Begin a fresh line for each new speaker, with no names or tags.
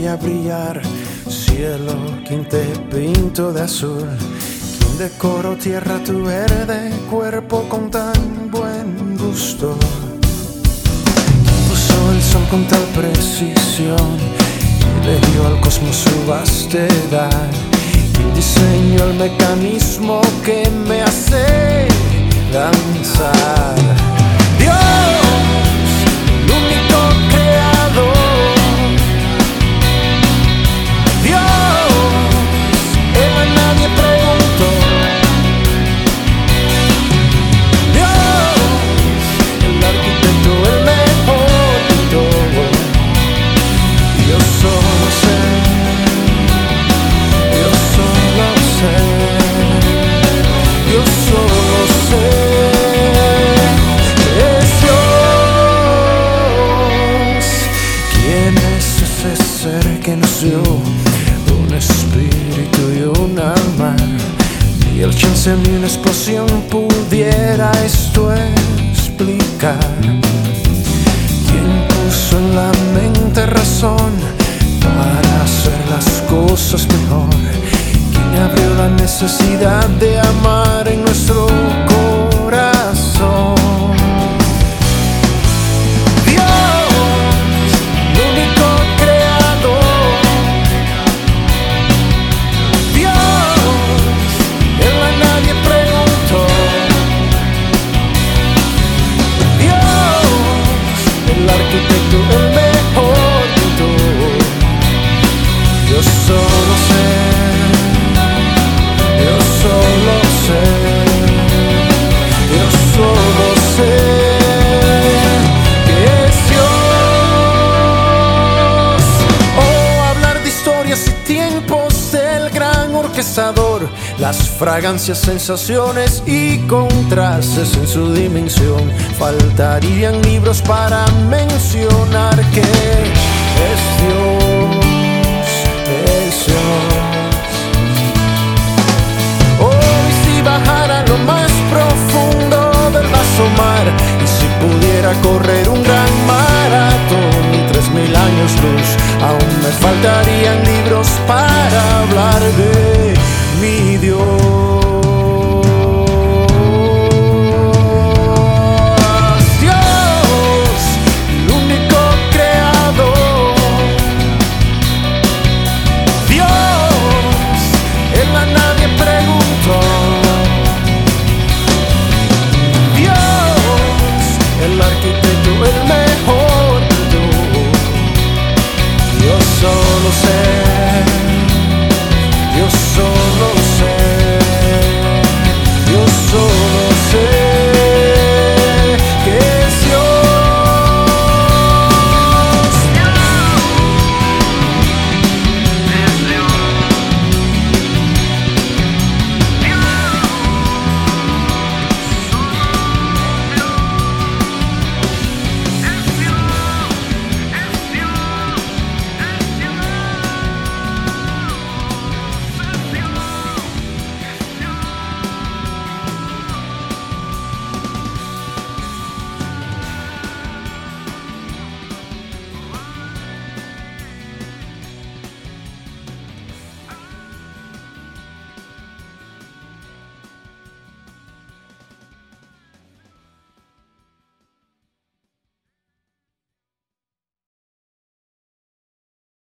a brillar. Cielo, quien te pinto de azul, quien decoró tierra tu verde cuerpo con tan buen gusto, quien puso el sol con tal precisión y le dio al cosmos su vastedad, quien diseñó el mecanismo que me hace danzar. Dios, el único creador. Que nos dio un espíritu y un alma, ni el chance ni una explosión pudiera esto explicar. Quien puso en la mente razón para hacer las cosas mejor, quien abrió la necesidad de amar en nuestro corazón. El mejor de todo. Yo solo sé, yo solo sé, yo solo sé que es Dios. Oh, hablar de historias y tiempos del gran orquestador, las fragancias, sensaciones y contrastes en su dimensión. Faltarían libros para mencionar que es Dios, es Dios. Oh, y si bajara a lo más profundo del vasto mar, y si pudiera correr un gran maratón y 3000 años luz, aún me faltarían